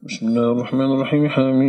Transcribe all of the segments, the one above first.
بسم الله الرحمن الرحيم.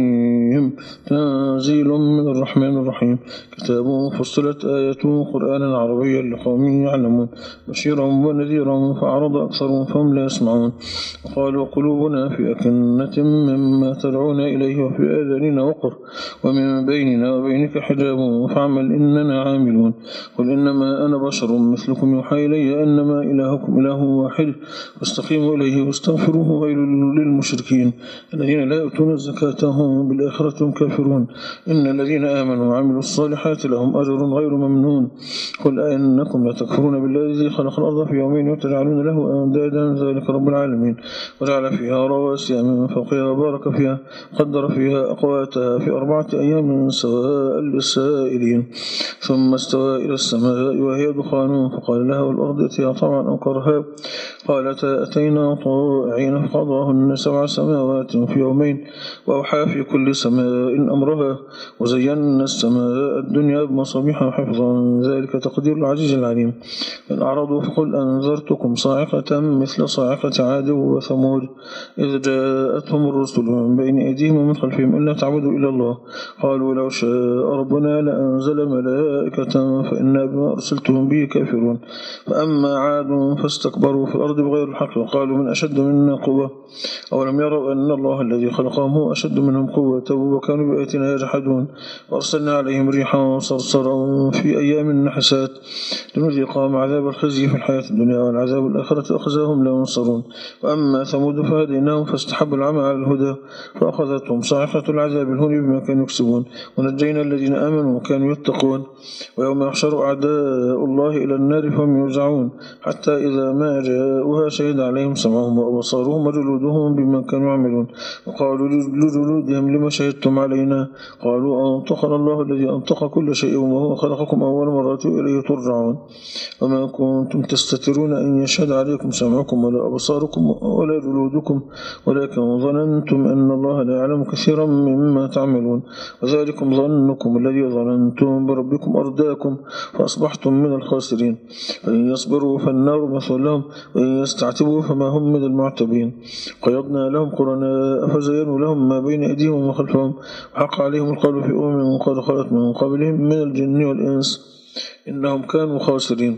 حميم تنزيل من الرحمن الرحيم. كتاب فصلت آياته قرآنا عربيا لقوم يعلمون بشيرا ونذيرا فأعرض أكثرهم فهم لا يسمعون. وقالوا قلوبنا في أكنة مما تدعونا إليه وفي آذاننا وقر ومن بيننا وبينك حجاب فاعمل إننا عاملون. قل إنما أنا بشر مثلكم يوحى إلي أنما إلهكم إله واحد فاستقيموا إليه واستغفروه ويل للمشركين الذين لا يؤتون الزكاة هم بالآخرة هم كافرون. إن الذين آمنوا وعملوا الصالحات لهم أجر غير ممنون. قل أئنكم لتكفرون بالله الذي خلق الأرض في يومين وتجعلون له أندادا ذلك رب العالمين وجعل فيها رواسي من فوقها وبارك فيها قدر فيها أقواتها في 4 أيام سواء للسائلين ثم استوى إلى السماء وهي دخان فقال لها والأرض ائتيا طوعا أو كرها قالتا أتينا طائعين فقضاهن 7 سماوات في يومين وأوحى في كل سماء أمرها وزينا السماء الدنيا بمصابيح حفظا ذلك تقدير العزيز العليم. إن أعرضوا فقل أنذرتكم صاعقة مثل صاعقة عاد وثمود إذ جاءتهم الرسل من بين أيديهم ومن خلفهم إلا تعبدوا إلى الله قالوا لو شاء ربنا لأنزل ملائكة فإنا بما أرسلتهم به كافرون. فأما عاد فاستكبروا في الأرض بغير الحق وقالوا من أشد منا قوة أولم يروا أن الله الذي خلقهم هو أشد منهم قوة وكانوا بآياتنا يجحدون. وأرسلنا عليهم ريحا صرصرا في أيام نحسات لنذيقهم عذاب الخزي في الحياة الدنيا والعذاب الآخرة أخزاهم لا ينصرون. وأما ثمود فهديناهم فاستحبوا العمى على الهدى فأخذتهم صاعقة العذاب الهون بما كانوا يكسبون ونجينا الذين آمنوا وكانوا يتقون. ويوم يحشر أعداء الله إلى النار فهم يوزعون حتى إذا ما جاءوها شهد عليهم سمعهم وأبصارهم وجلودهم بما كانوا يعملون. وقالوا لجلودهم لما شهدتم علينا قالوا أنطقنا الله الذي أنطق كل شيء وهو خلقكم أول مرة إليه ترجعون. وما كنتم تستترون أن يشهد عليكم سمعكم ولا أبصاركم ولا جلودكم ولكن ظننتم أن الله لا يعلم كثيرا مما تعملون. وذلكم ظنكم الذي ظننتم بربكم أرداكم فأصبحتم من الخاسرين. فإن يصبروا فالنار مثوى لهم وإن يستعتبوا فما هم من المعتبين. قيضنا لهم قرناء فزينوا لهم ما بين أيديهم وما خلفهم وحق عليهم القول في قد خلت من قبلهم من الجن والإنس إنهم كانوا خاسرين.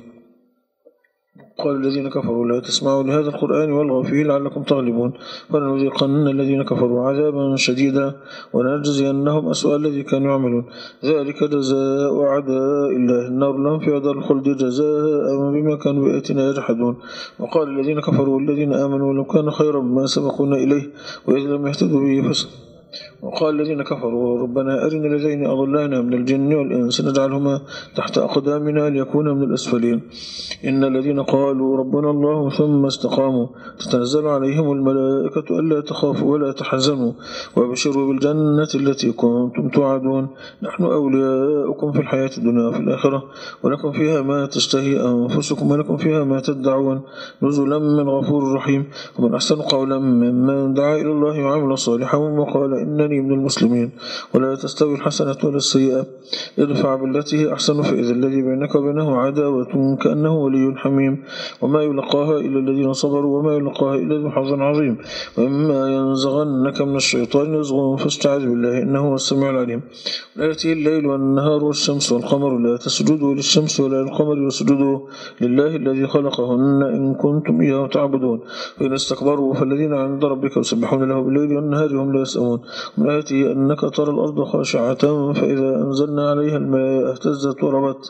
قال الذين كفروا لا تسمعوا لهذا القرآن والغوا فيه لعلكم تغلبون ولنذيقن الذين كفروا عذابا شديدا ولنجزينهم أسوأ الذي كانوا يعملون. ذلك جزاء أعداء الله النار لهم في دار الخلد جزاء بما كانوا بآياتنا يجحدون. وقال الذين كفروا الذين آمنوا لو كان خيرا ما سبقونا إليه وإذ لم يهتدوا به وقال الذين كفروا ربنا أرنا الذين أضلانا من الجن والإنس نجعلهما تحت أقدامنا ليكونا من الأسفلين. إن الذين قالوا ربنا الله ثم استقاموا تتنزل عليهم الملائكة ألا تخافوا ولا تحزنوا وابشروا بالجنة التي كنتم توعدون نحن أولياؤكم في الحياة الدنيا وفي الآخرة ولكم فيها ما تشتهي أنفسكم ولكم فيها ما تدعون نزلا من غفور رحيم. ومن أحسن قولا ممن دعا إلى الله وعمل صالحا وقال إنني من المسلمين. ولا تستوي الحسنة ولا السيئة ادفع بالتي هي أحسن فإذا الذي بينك وبينه عداوة كأنه ولي حميم. وما يلقاها إلا الذين صبروا وما يلقاها إلا ذو حظ عظيم. وإما ينزغنك من الشيطان نزغ فاستعذ بالله إنه هو السميع العليم. لا يأتيه الليل والنهار والشمس والقمر لا تسجدوا للشمس ولا للقمر واسجدوا لله الذي خلقهن إن كنتم إياه تعبدون. فإن استكبروا فالذين عند ربك يسبحون له بالليل والنهار هم لا يسأمون. من آياته أنك ترى الأرض خاشعة فإذا أنزلنا عليها الماء اهتزت وربت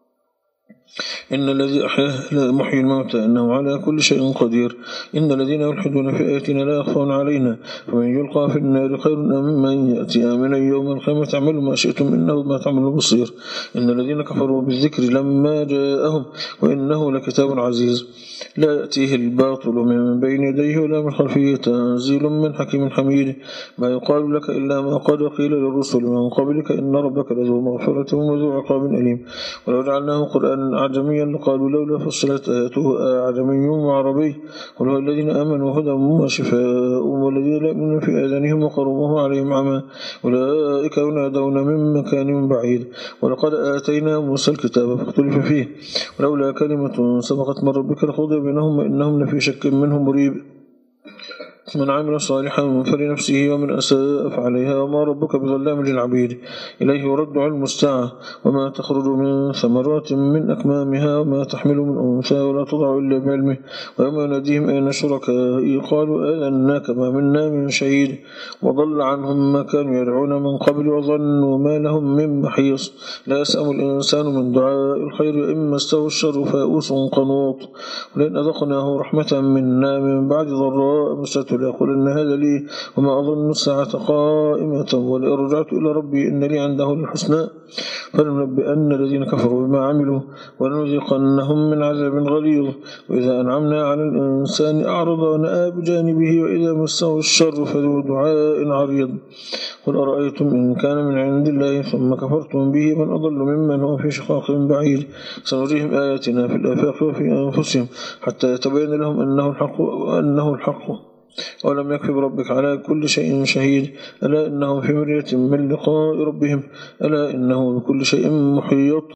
إن الذي أحياه محيي الموتى إنه على كل شيء قدير. إن الذين يلحدون في آياتنا لا يخفون علينا فمن يلقى في النار خير أم من يأتي آمنا يوم القيامة اعملوا ما شئتم إنه ما تعمل بصير. إن الذين كفروا بالذكر لما جاءهم وإنه لكتاب عزيز لا يأتيه الباطل من بين يديه ولا من خلفه تنزيل من حكيم حميد. ما يقال لك إلا ما قد قيل للرسل من قبلك إن ربك لذو مغفرة وذو عقاب أليم. ولو جعلناه قرآنا أعجميا لقالوا لولا فصلت آياته أعجمي وعربي قل هو الذين آمنوا هدى وشفاء والذين لا يؤمنون في آذانهم وقر وهو عليهم عمى أولئك ينادون من مكان بعيد. ولقد آتينا موسى الكتاب فاختلف فيه ولولا كلمة سبقت من ربك لقضي بينهم وإنهم لفي شك منه مريب. من عمل صالحا فلنفسه ومن أساء فعليها وما ربك بظلام للعبيد إليه يرد علم الساعة وما تخرج من ثمرات من أكمامها وما تحمل من أنثى ولا تضع إلا بعلمه ويوم يناديهم أين شركائي قالوا آذناك ما منا من شهيد وضل عنهم ما كانوا يدعون من قبل وظنوا ما لهم من محيص لا يسأم الإنسان من دعاء الخير إن مسه الشر فيئوس قنوط ولئن أذقناه رحمة منا من بعد ضراء مسته ليقولن هذا لي وما أظن الساعة قائمة ولئن رجعت إلى ربي إن لي عنده الحسنى فلننبئن الذين كفروا بما عملوا ولنذيقنهم من عذاب غليظ وإذا أنعمنا على الإنسان أعرض ونأى بجانبه وإذا مسه الشر فذو دعاء عريض قل أرأيتم إن كان من عند الله ثم كفرتم به من أضل ممن هو في شقاق بعيد سنريهم آياتنا في الآفاق وفي أنفسهم حتى يتبين لهم أنه الحق ولم يكف بربك على كل شيء شهيد ألا إنهم في مرية من لقاء ربهم ألا إنه بكل شيء محيط